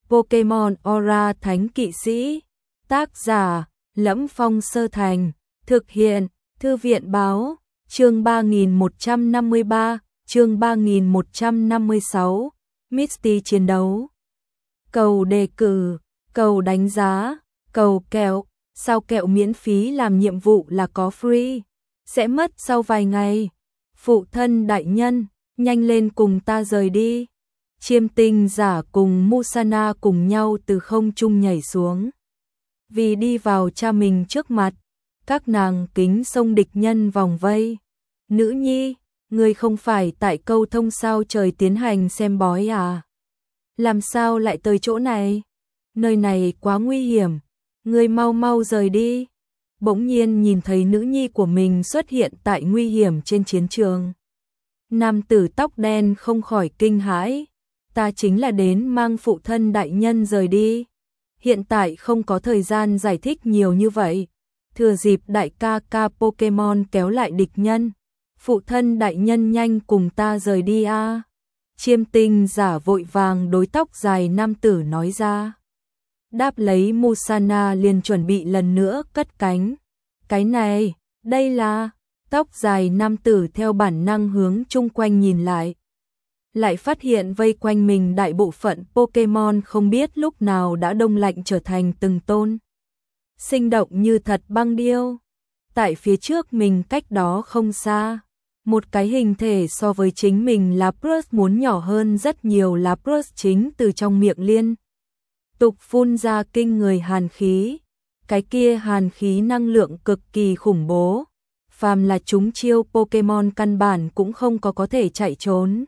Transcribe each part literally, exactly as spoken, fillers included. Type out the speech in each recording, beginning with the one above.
Pokemon Aura Thánh Kỵ Sĩ. Tác giả: Lẫm Phong Sơ Thành. Thực hiện: Thư viện báo. Chương ba nghìn một trăm năm mươi ba, chương ba nghìn một trăm năm mươi sáu. Misty chiến đấu. Cầu đề cử, cầu đánh giá, cầu kẹo. Sao kẹo miễn phí làm nhiệm vụ là có free, sẽ mất sau vài ngày. Phụ thân đại nhân, nhanh lên cùng ta rời đi. Chiêm tinh giả cùng Musana cùng nhau từ không trung nhảy xuống. Vì đi vào cha mình trước mặt, các nàng kính xông địch nhân vòng vây. Nữ nhi, ngươi không phải tại câu thông sao trời tiến hành xem bói à? Làm sao lại tới chỗ này? Nơi này quá nguy hiểm, ngươi mau mau rời đi. Bỗng nhiên nhìn thấy nữ nhi của mình xuất hiện tại nguy hiểm trên chiến trường. Nam tử tóc đen không khỏi kinh hãi. Ta chính là đến mang phụ thân đại nhân rời đi. Hiện tại không có thời gian giải thích nhiều như vậy. Thừa dịp đại ca ca Pokemon kéo lại địch nhân. Phụ thân đại nhân nhanh cùng ta rời đi a. À. Chiêm tinh giả vội vàng đối tóc dài nam tử nói ra. Đáp lấy Musana liền chuẩn bị lần nữa cất cánh. Cái này, đây là... Tóc dài nam tử theo bản năng hướng chung quanh nhìn lại. Lại phát hiện vây quanh mình đại bộ phận Pokemon không biết lúc nào đã đông lạnh trở thành từng tôn. Sinh động như thật băng điêu. Tại phía trước mình cách đó không xa. Một cái hình thể so với chính mình Lapras muốn nhỏ hơn rất nhiều. Lapras chính từ trong miệng liên tục phun ra kinh người hàn khí. Cái kia hàn khí năng lượng cực kỳ khủng bố. Phàm là chúng chiêu Pokemon căn bản cũng không có có thể chạy trốn.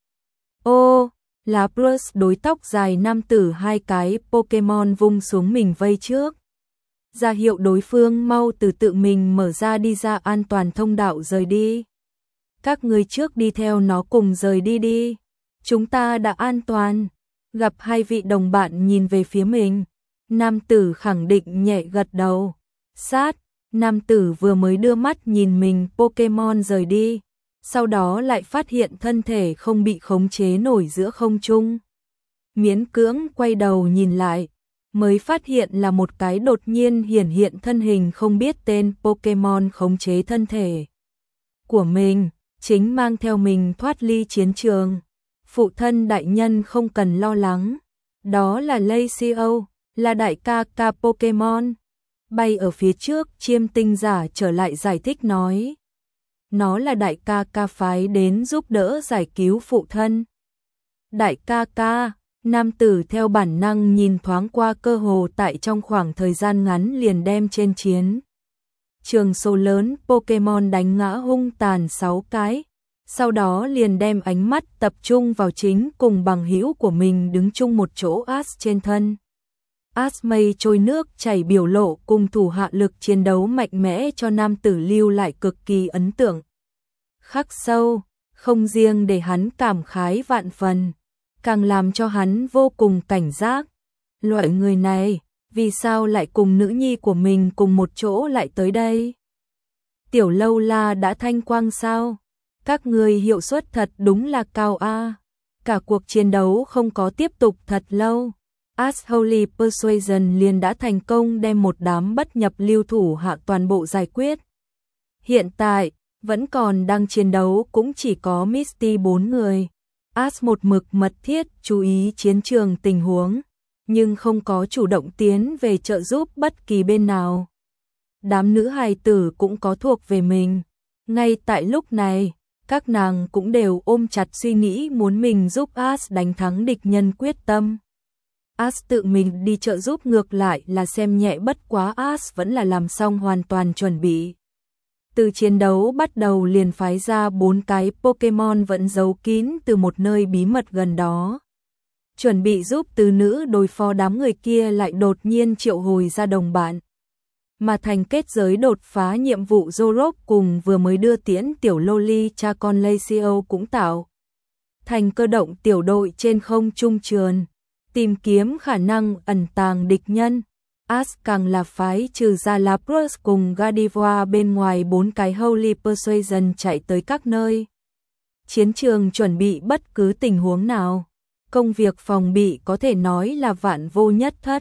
Ô, Lapras đối tóc dài nam tử hai cái Pokemon vung xuống mình vây trước. Ra hiệu đối phương mau từ tự mình mở ra đi ra an toàn thông đạo rời đi. Các người trước đi theo nó cùng rời đi đi. Chúng ta đã an toàn. Gặp hai vị đồng bạn nhìn về phía mình. Nam tử khẳng định nhẹ gật đầu. Sát, nam tử vừa mới đưa mắt nhìn mình Pokemon rời đi. Sau đó lại phát hiện thân thể không bị khống chế nổi giữa không trung. Miễn cưỡng quay đầu nhìn lại, mới phát hiện là một cái đột nhiên hiển hiện thân hình không biết tên Pokemon khống chế thân thể của mình, chính mang theo mình thoát ly chiến trường. Phụ thân đại nhân không cần lo lắng, đó là Laceo, là đại ca ca Pokemon. Bay ở phía trước, chiêm tinh giả trở lại giải thích nói. Nó là đại ca ca phái đến giúp đỡ giải cứu phụ thân. Đại ca ca, nam tử theo bản năng nhìn thoáng qua cơ hồ tại trong khoảng thời gian ngắn liền đem trên chiến trường số lớn Pokemon đánh ngã hung tàn sáu cái. Sau đó liền đem ánh mắt tập trung vào chính cùng bằng hữu của mình đứng chung một chỗ Ash trên thân. Ash mây trôi nước chảy biểu lộ cùng thủ hạ lực chiến đấu mạnh mẽ cho nam tử lưu lại cực kỳ ấn tượng. Khắc sâu, không riêng để hắn cảm khái vạn phần, càng làm cho hắn vô cùng cảnh giác. Loại người này, vì sao lại cùng nữ nhi của mình cùng một chỗ lại tới đây? Tiểu lâu la đã thanh quang sao? Các người hiệu suất thật đúng là cao a. Cả cuộc chiến đấu không có tiếp tục thật lâu. Ash Holy Persuasion liền đã thành công đem một đám bất nhập lưu thủ hạ toàn bộ giải quyết. Hiện tại, vẫn còn đang chiến đấu cũng chỉ có Misty bốn người. Ash một mực mật thiết chú ý chiến trường tình huống, nhưng không có chủ động tiến về trợ giúp bất kỳ bên nào. Đám nữ hài tử cũng có thuộc về mình. Ngay tại lúc này, các nàng cũng đều ôm chặt suy nghĩ muốn mình giúp Ash đánh thắng địch nhân quyết tâm. Ash tự mình đi trợ giúp ngược lại là xem nhẹ, bất quá Ash vẫn là làm xong hoàn toàn chuẩn bị. Từ chiến đấu bắt đầu liền phái ra bốn cái Pokemon vẫn giấu kín từ một nơi bí mật gần đó. Chuẩn bị giúp tứ nữ đối phó đám người kia lại đột nhiên triệu hồi ra đồng bạn. Mà thành kết giới đột phá nhiệm vụ Zorok cùng vừa mới đưa tiễn tiểu Loli cha con Laceo cũng tạo thành cơ động tiểu đội trên không trung trườn, tìm kiếm khả năng ẩn tàng địch nhân. Ash càng là phái trừ ra Lapras cùng Gardevoir bên ngoài bốn cái Holy Persuasion chạy tới các nơi chiến trường chuẩn bị bất cứ tình huống nào. công việc phòng bị có thể nói là vạn vô nhất thất.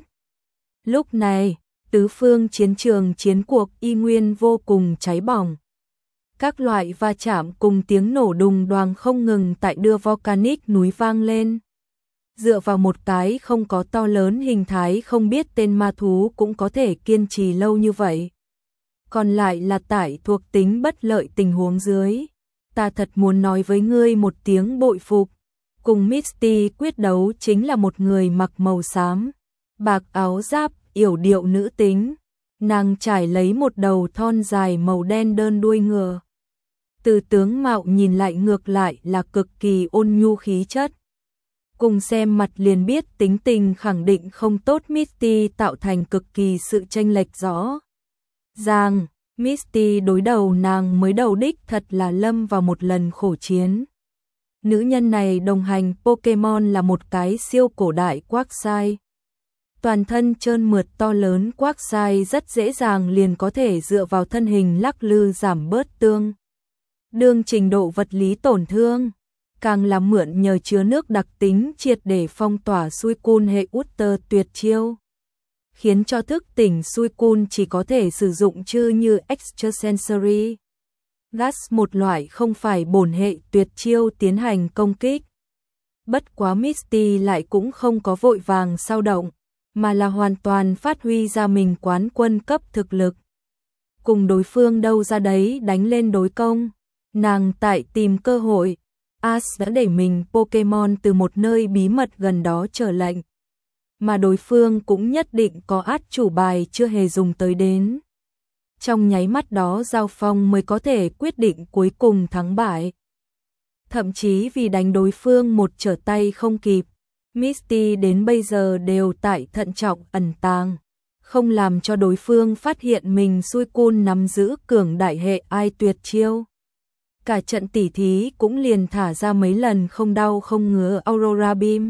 Lúc này, tứ phương chiến trường chiến cuộc y nguyên vô cùng cháy bỏng. Các loại va chạm cùng tiếng nổ đùng đoàng không ngừng tại đưa volcanic núi vang lên. Dựa vào một cái không có to lớn hình thái không biết tên ma thú cũng có thể kiên trì lâu như vậy. Còn lại là tại thuộc tính bất lợi tình huống dưới. Ta thật muốn nói với ngươi một tiếng bội phục. Cùng Misty quyết đấu chính là một người mặc màu xám, bạc áo giáp, yểu điệu nữ tính. Nàng trải lấy một đầu thon dài màu đen đơn đuôi ngựa. Từ tướng mạo nhìn lại ngược lại là cực kỳ ôn nhu khí chất. Cùng xem mặt liền biết tính tình khẳng định không tốt, Misty tạo thành cực kỳ sự chênh lệch rõ ràng. Misty đối đầu nàng mới đầu đích thật là lâm vào một lần khổ chiến. Nữ nhân này đồng hành Pokemon là một cái siêu cổ đại Quagsire. Toàn thân trơn mượt to lớn Quagsire rất dễ dàng liền có thể dựa vào thân hình lắc lư giảm bớt tương đương trình độ vật lý tổn thương. Càng là mượn nhờ chứa nước đặc tính triệt để phong tỏa Suicune hệ Utter tuyệt chiêu. Khiến cho thức tỉnh Suicune chỉ có thể sử dụng chư như Extrasensory Gas, một loại không phải bổn hệ tuyệt chiêu tiến hành công kích. Bất quá Misty lại cũng không có vội vàng sao động, mà là hoàn toàn phát huy ra mình quán quân cấp thực lực. Cùng đối phương đâu ra đấy đánh lên đối công, nàng tại tìm cơ hội. Ash đã đẩy mình Pokemon từ một nơi bí mật gần đó trở lệnh, mà đối phương cũng nhất định có át chủ bài chưa hề dùng tới đến. Trong nháy mắt đó giao phong mới có thể quyết định cuối cùng thắng bại. Thậm chí vì đánh đối phương một trở tay không kịp, Misty đến bây giờ đều tại thận trọng ẩn tàng, không làm cho đối phương phát hiện mình Suicune nắm giữ cường đại hệ ai tuyệt chiêu. Cả trận tỉ thí cũng liền thả ra mấy lần không đau không ngứa Aurora Beam.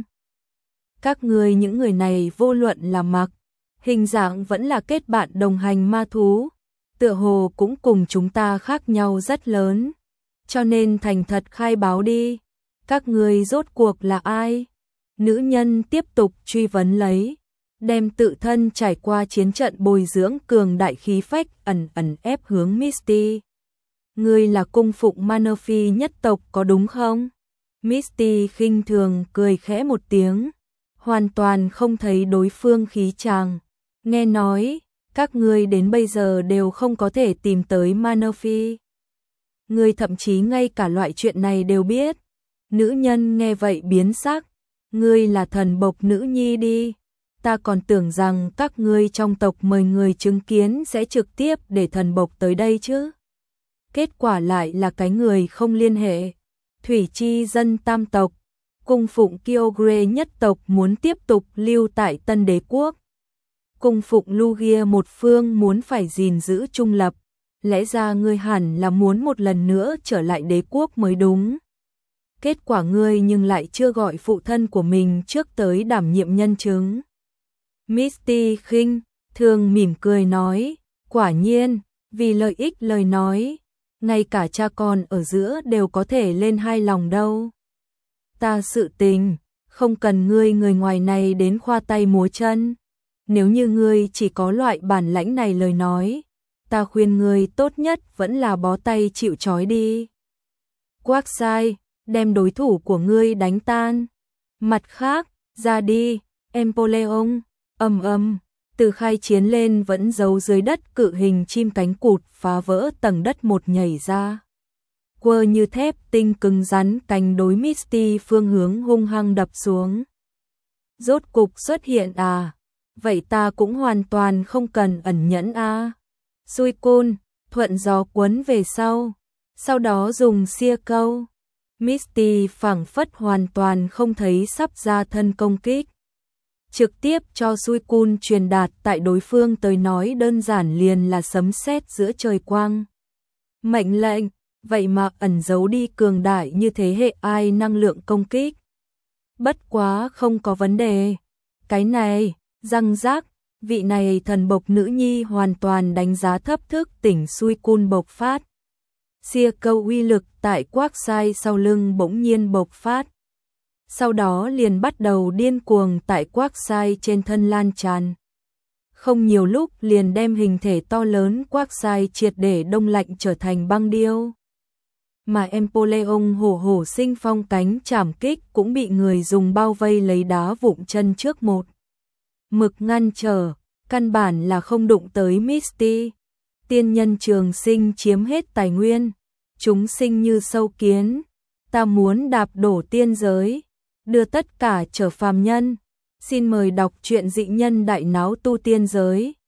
Các người những người này vô luận là mặc, hình dạng vẫn là kết bạn đồng hành ma thú, tựa hồ cũng cùng chúng ta khác nhau rất lớn. Cho nên thành thật khai báo đi, các người rốt cuộc là ai? Nữ nhân tiếp tục truy vấn lấy, đem tự thân trải qua chiến trận bồi dưỡng cường đại khí phách ẩn ẩn ép hướng Misty. Ngươi là cung phụng Manaphy nhất tộc có đúng không? Misty khinh thường cười khẽ một tiếng, hoàn toàn không thấy đối phương khí chàng. Nghe nói, các ngươi đến bây giờ đều không có thể tìm tới Manaphy. Ngươi thậm chí ngay cả loại chuyện này đều biết. Nữ nhân nghe vậy biến sắc. Ngươi là thần bộc nữ nhi đi. Ta còn tưởng rằng các ngươi trong tộc mời người chứng kiến sẽ trực tiếp để thần bộc tới đây chứ. Kết quả lại là cái người không liên hệ. Thủy chi dân tam tộc, cung phụng Kyogre nhất tộc muốn tiếp tục lưu tại Tân Đế Quốc. Cung phụng Lugia một phương muốn phải gìn giữ trung lập. Lẽ ra ngươi hẳn là muốn một lần nữa trở lại đế quốc mới đúng. Kết quả ngươi nhưng lại chưa gọi phụ thân của mình trước tới đảm nhiệm nhân chứng. Misty khinh thường mỉm cười nói, quả nhiên, vì lợi ích lời nói, ngay cả cha con ở giữa đều có thể lên hai lòng đâu. Ta sự tình, không cần ngươi người ngoài này đến khoa tay múa chân. Nếu như ngươi chỉ có loại bản lãnh này lời nói, ta khuyên ngươi tốt nhất vẫn là bó tay chịu trói đi. Quagsire, đem đối thủ của ngươi đánh tan. Mặt khác, ra đi, Empoleon, ầm ầm, từ khai chiến lên vẫn giấu dưới đất cự hình chim cánh cụt phá vỡ tầng đất một nhảy ra. Quơ như thép tinh cứng rắn cánh đối Misty phương hướng hung hăng đập xuống. Rốt cục xuất hiện à, vậy ta cũng hoàn toàn không cần ẩn nhẫn à. Suicune, thuận gió cuốn về sau, sau đó dùng xia câu. Misty phảng phất hoàn toàn không thấy sắp ra thân công kích. Trực tiếp cho Suicune truyền đạt tại đối phương tới nói đơn giản liền là sấm sét giữa trời quang. Mệnh lệnh, vậy mà ẩn giấu đi cường đại như thế hệ ai năng lượng công kích. Bất quá không có vấn đề. Cái này, răng rác, vị này thần bộc nữ nhi hoàn toàn đánh giá thấp thức tỉnh Suicune bộc phát. Xia câu uy lực tại Quagsire sau lưng bỗng nhiên bộc phát. sau đó liền bắt đầu điên cuồng tại quác sai trên thân lan tràn. Không nhiều lúc liền đem hình thể to lớn quác sai triệt để đông lạnh trở thành băng điêu. Mà Empoleon hổ hổ sinh phong cánh chảm kích cũng bị người dùng bao vây lấy đá vụn chân trước một mực ngăn trở, căn bản là không đụng tới Misty. Tiên nhân trường sinh chiếm hết tài nguyên, chúng sinh như sâu kiến, ta muốn đạp đổ tiên giới, đưa tất cả trở phàm nhân. Xin mời đọc truyện dị nhân đại náo tu tiên giới.